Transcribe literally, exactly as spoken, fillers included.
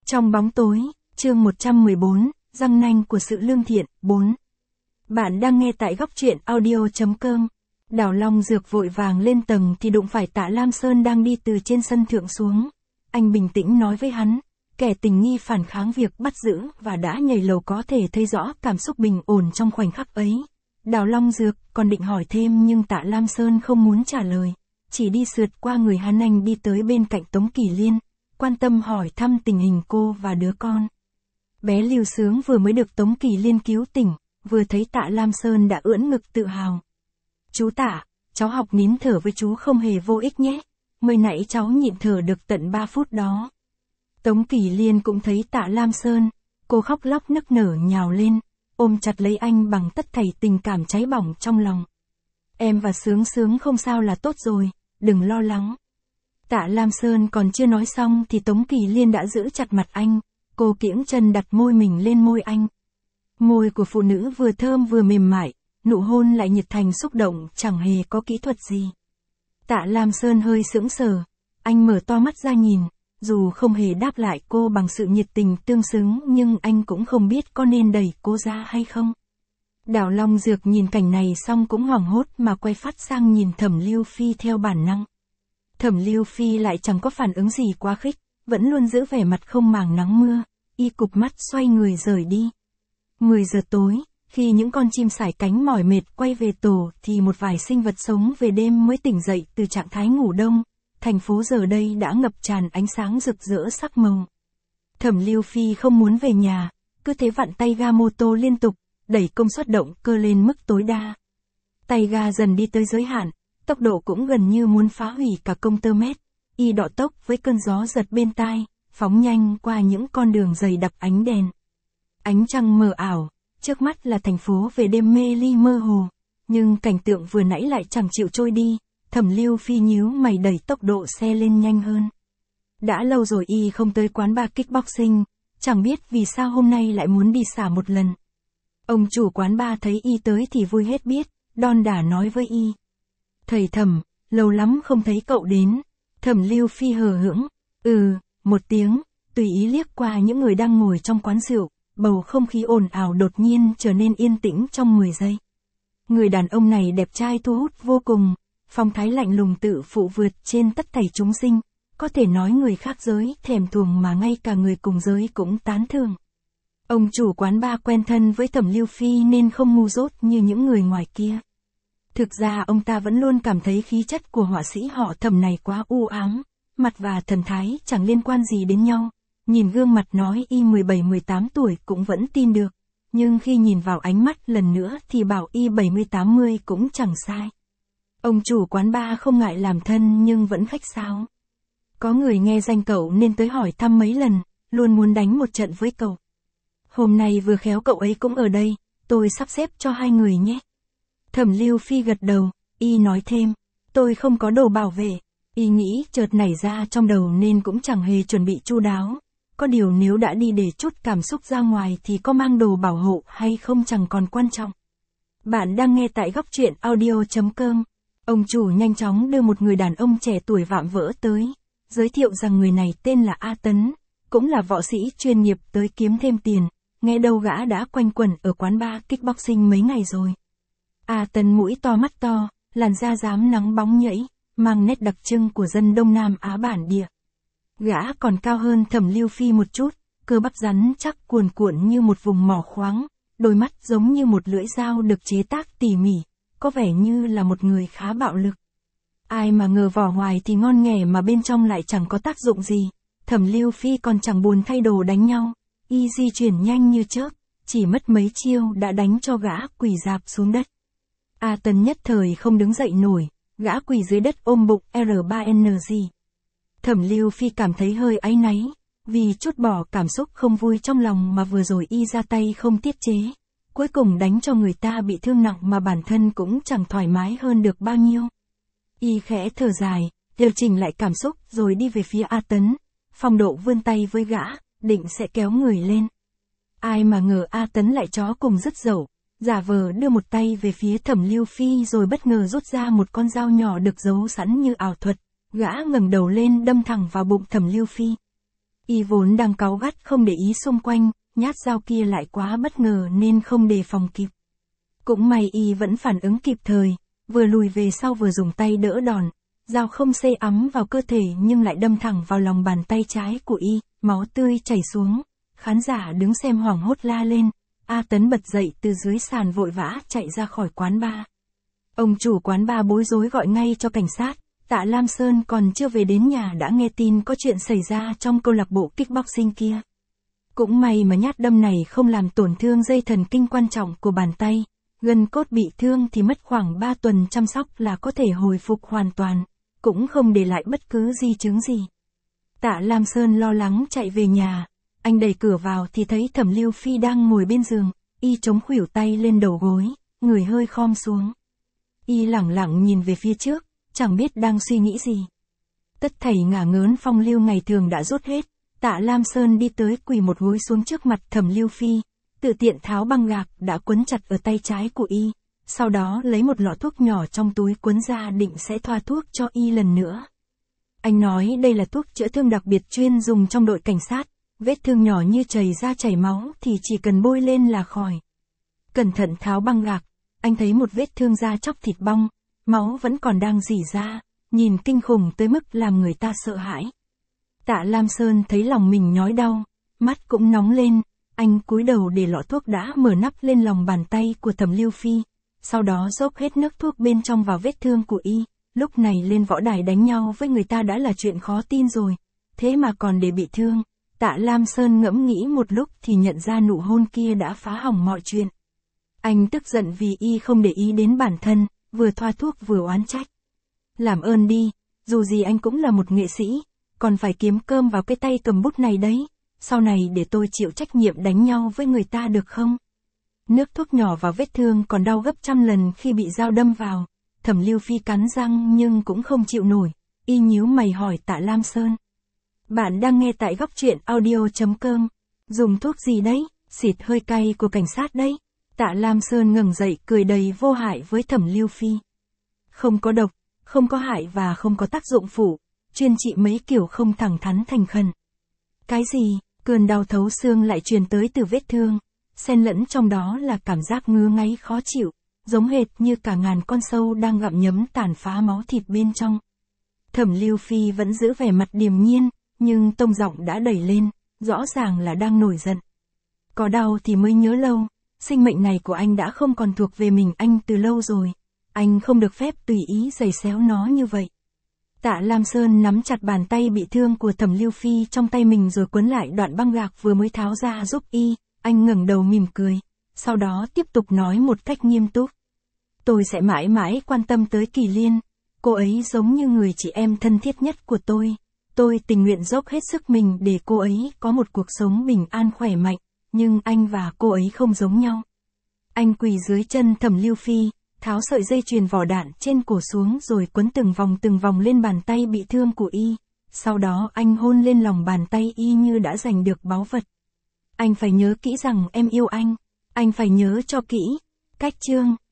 Trong bóng tối, chương một trăm mười bốn, răng nanh của sự lương thiện, bốn. Bạn đang nghe tại góc truyện audio.com. Đào Long Dược vội vàng lên tầng thì đụng phải Tạ Lam Sơn đang đi từ trên sân thượng xuống. Anh bình tĩnh nói với hắn, kẻ tình nghi phản kháng việc bắt giữ và đã nhảy lầu có thể thấy rõ cảm xúc bình ổn trong khoảnh khắc ấy. Đào Long Dược còn định hỏi thêm nhưng Tạ Lam Sơn không muốn trả lời, chỉ đi sượt qua người hắn anh đi tới bên cạnh Tống Kỳ Liên, quan tâm hỏi thăm tình hình cô và đứa con. Bé Lưu Sướng vừa mới được Tống Kỳ Liên cứu tỉnh, vừa thấy Tạ Lam Sơn đã ưỡn ngực tự hào. Chú Tạ, cháu học nín thở với chú không hề vô ích nhé, mới nãy cháu nhịn thở được tận ba phút đó. Tống Kỳ Liên cũng thấy Tạ Lam Sơn, cô khóc lóc nức nở nhào lên, ôm chặt lấy anh bằng tất thảy tình cảm cháy bỏng trong lòng. Em và Sướng Sướng không sao là tốt rồi, đừng lo lắng. Tạ Lam Sơn còn chưa nói xong thì Tống Kỳ Liên đã giữ chặt mặt anh, cô kiễng chân đặt môi mình lên môi anh. Môi của phụ nữ vừa thơm vừa mềm mại, nụ hôn lại nhiệt thành xúc động chẳng hề có kỹ thuật gì. Tạ Lam Sơn hơi sững sờ, anh mở to mắt ra nhìn, dù không hề đáp lại cô bằng sự nhiệt tình tương xứng nhưng anh cũng không biết có nên đẩy cô ra hay không. Đào Long Dược nhìn cảnh này xong cũng hoảng hốt mà quay phát sang nhìn Thẩm Lưu Phi theo bản năng. Thẩm Lưu Phi lại chẳng có phản ứng gì quá khích, vẫn luôn giữ vẻ mặt không màng nắng mưa, y cụp mắt xoay người rời đi. mười giờ tối, khi những con chim sải cánh mỏi mệt quay về tổ thì một vài sinh vật sống về đêm mới tỉnh dậy từ trạng thái ngủ đông, thành phố giờ đây đã ngập tràn ánh sáng rực rỡ sắc màu. Thẩm Lưu Phi không muốn về nhà, cứ thế vặn tay ga mô tô liên tục, đẩy công suất động cơ lên mức tối đa. Tay ga dần đi tới giới hạn, tốc độ cũng gần như muốn phá hủy cả công tơ mét, y đọ tốc với cơn gió giật bên tai, phóng nhanh qua những con đường dày đặc ánh đèn. Ánh trăng mờ ảo, trước mắt là thành phố về đêm mê ly mơ hồ, nhưng cảnh tượng vừa nãy lại chẳng chịu trôi đi, Thẩm Lưu Phi nhíu mày đẩy tốc độ xe lên nhanh hơn. Đã lâu rồi y không tới quán bar kickboxing, chẳng biết vì sao hôm nay lại muốn đi xả một lần. Ông chủ quán bar thấy y tới thì vui hết biết, đon đả nói với y. Thầy Thẩm, lâu lắm không thấy cậu đến. Thẩm Lưu Phi hờ hững, ừ, một tiếng, tùy ý liếc qua những người đang ngồi trong quán rượu, bầu không khí ồn ào đột nhiên trở nên yên tĩnh trong mười giây. Người đàn ông này đẹp trai thu hút vô cùng, phong thái lạnh lùng tự phụ vượt trên tất thảy chúng sinh, có thể nói người khác giới thèm thuồng mà ngay cả người cùng giới cũng tán thưởng. Ông chủ quán bar quen thân với Thẩm Lưu Phi nên không ngu dốt như những người ngoài kia. Thực ra ông ta vẫn luôn cảm thấy khí chất của họa sĩ họ Thẩm này quá u ám, mặt và thần thái chẳng liên quan gì đến nhau. Nhìn gương mặt nói y mười bảy mười tám tuổi cũng vẫn tin được, nhưng khi nhìn vào ánh mắt lần nữa thì bảo y bảy mươi tám mươi cũng chẳng sai. Ông chủ quán bar không ngại làm thân nhưng vẫn khách sáo. Có người nghe danh cậu nên tới hỏi thăm mấy lần, luôn muốn đánh một trận với cậu. Hôm nay vừa khéo cậu ấy cũng ở đây, tôi sắp xếp cho hai người nhé. Thẩm Lưu Phi gật đầu, y nói thêm, tôi không có đồ bảo vệ. Y nghĩ chợt nảy ra trong đầu nên cũng chẳng hề chuẩn bị chu đáo. Có điều nếu đã đi để chút cảm xúc ra ngoài thì có mang đồ bảo hộ hay không chẳng còn quan trọng. Bạn đang nghe tại góc truyện audio.com. Ông chủ nhanh chóng đưa một người đàn ông trẻ tuổi vạm vỡ tới, giới thiệu rằng người này tên là A Tấn, cũng là võ sĩ chuyên nghiệp tới kiếm thêm tiền, nghe đâu gã đã quanh quẩn ở quán bar kickboxing mấy ngày rồi. A Tấn mũi to mắt to, làn da rám nắng bóng nhẫy, mang nét đặc trưng của dân Đông Nam Á bản địa. Gã còn cao hơn Thẩm Lưu Phi một chút, cơ bắp rắn chắc cuồn cuộn như một vùng mỏ khoáng, đôi mắt giống như một lưỡi dao được chế tác tỉ mỉ, có vẻ như là một người khá bạo lực. Ai mà ngờ vỏ ngoài thì ngon nghẻ mà bên trong lại chẳng có tác dụng gì. Thẩm Lưu Phi còn chẳng buồn thay đồ đánh nhau, y di chuyển nhanh như chớp, chỉ mất mấy chiêu đã đánh cho gã quỳ rạp xuống đất. A Tấn nhất thời không đứng dậy nổi, gã quỳ dưới đất ôm bụng R ba N G. Thẩm Lưu Phi cảm thấy hơi áy náy, vì trút bỏ cảm xúc không vui trong lòng mà vừa rồi y ra tay không tiết chế, cuối cùng đánh cho người ta bị thương nặng mà bản thân cũng chẳng thoải mái hơn được bao nhiêu. Y khẽ thở dài, điều chỉnh lại cảm xúc rồi đi về phía A Tấn, phong độ vươn tay với gã, định sẽ kéo người lên. Ai mà ngờ A Tấn lại chó cùng dứt dẩu, giả vờ đưa một tay về phía Thẩm Lưu Phi rồi bất ngờ rút ra một con dao nhỏ được giấu sẵn như ảo thuật. Gã ngẩng đầu lên đâm thẳng vào bụng Thẩm Lưu Phi. Y vốn đang cáu gắt không để ý xung quanh, nhát dao kia lại quá bất ngờ nên không đề phòng kịp. Cũng may Y vẫn phản ứng kịp thời, vừa lùi về sau vừa dùng tay đỡ đòn. Dao không xê ấm vào cơ thể nhưng lại đâm thẳng vào lòng bàn tay trái của Y, máu tươi chảy xuống. Khán giả đứng xem hoảng hốt la lên. A Tấn bật dậy từ dưới sàn vội vã chạy ra khỏi quán bar. Ông chủ quán bar bối rối gọi ngay cho cảnh sát. Tạ Lam Sơn còn chưa về đến nhà đã nghe tin có chuyện xảy ra trong câu lạc bộ kickboxing kia. Cũng may mà nhát đâm này không làm tổn thương dây thần kinh quan trọng của bàn tay. Gân cốt bị thương thì mất khoảng ba tuần chăm sóc là có thể hồi phục hoàn toàn, cũng không để lại bất cứ di chứng gì. Tạ Lam Sơn lo lắng chạy về nhà. Anh đẩy cửa vào thì thấy Thẩm Lưu Phi đang ngồi bên giường, Y chống khuỷu tay lên đầu gối, người hơi khom xuống. Y lẳng lặng nhìn về phía trước, chẳng biết đang suy nghĩ gì. Tất thảy ngả ngớn phong lưu ngày thường đã rút hết. Tạ Lam Sơn đi tới quỳ một gối xuống trước mặt Thẩm Lưu Phi, tự tiện tháo băng gạc đã quấn chặt ở tay trái của Y, sau đó lấy một lọ thuốc nhỏ trong túi quấn ra định sẽ thoa thuốc cho Y lần nữa. Anh nói đây là thuốc chữa thương đặc biệt chuyên dùng trong đội cảnh sát, vết thương nhỏ như chảy ra chảy máu thì chỉ cần bôi lên là khỏi. Cẩn thận tháo băng gạc, anh thấy một vết thương da chóc thịt bong, máu vẫn còn đang rỉ ra, nhìn kinh khủng tới mức làm người ta sợ hãi. Tạ Lam Sơn thấy lòng mình nhói đau, mắt cũng nóng lên, anh cúi đầu để lọ thuốc đã mở nắp lên lòng bàn tay của Thẩm Lưu Phi, sau đó dốc hết nước thuốc bên trong vào vết thương của Y. Lúc này lên võ đài đánh nhau với người ta đã là chuyện khó tin rồi, thế mà còn để bị thương. Tạ Lam Sơn ngẫm nghĩ một lúc thì nhận ra nụ hôn kia đã phá hỏng mọi chuyện. Anh tức giận vì Y không để ý đến bản thân, vừa thoa thuốc vừa oán trách. Làm ơn đi, dù gì anh cũng là một nghệ sĩ, còn phải kiếm cơm vào cái tay cầm bút này đấy, sau này để tôi chịu trách nhiệm đánh nhau với người ta được không? Nước thuốc nhỏ vào vết thương còn đau gấp trăm lần khi bị dao đâm vào. Thẩm Lưu Phi cắn răng nhưng cũng không chịu nổi, Y nhíu mày hỏi Tạ Lam Sơn. Bạn đang nghe tại góc truyện audio chấm com. Dùng thuốc gì đấy? Xịt hơi cay của cảnh sát đấy. Tạ Lam Sơn ngẩng dậy cười đầy vô hại với Thẩm Lưu Phi. Không có độc, không có hại và không có tác dụng phụ, chuyên trị mấy kiểu không thẳng thắn thành khẩn. Cái gì? Cơn đau thấu xương lại truyền tới từ vết thương, xen lẫn trong đó là cảm giác ngứa ngáy khó chịu, giống hệt như cả ngàn con sâu đang gặm nhấm tàn phá máu thịt bên trong. Thẩm Lưu Phi vẫn giữ vẻ mặt điềm nhiên, nhưng tông giọng đã đẩy lên, rõ ràng là đang nổi giận. Có đau thì mới nhớ lâu, sinh mệnh này của anh đã không còn thuộc về mình anh từ lâu rồi, anh không được phép tùy ý giày xéo nó như vậy. Tạ Lam Sơn nắm chặt bàn tay bị thương của Thẩm Lưu Phi trong tay mình rồi quấn lại đoạn băng gạc vừa mới tháo ra giúp Y, anh ngẩng đầu mỉm cười, sau đó tiếp tục nói một cách nghiêm túc. Tôi sẽ mãi mãi quan tâm tới Kỳ Liên, cô ấy giống như người chị em thân thiết nhất của tôi, tôi tình nguyện dốc hết sức mình để cô ấy có một cuộc sống bình an khỏe mạnh, nhưng anh và cô ấy không giống nhau. Anh quỳ dưới chân Thẩm Lưu Phi, tháo sợi dây chuyền vỏ đạn trên cổ xuống rồi quấn từng vòng từng vòng lên bàn tay bị thương của Y, sau đó anh hôn lên lòng bàn tay Y như đã giành được báu vật. Anh phải nhớ kỹ rằng em yêu anh, anh phải nhớ cho kỹ. Cách chương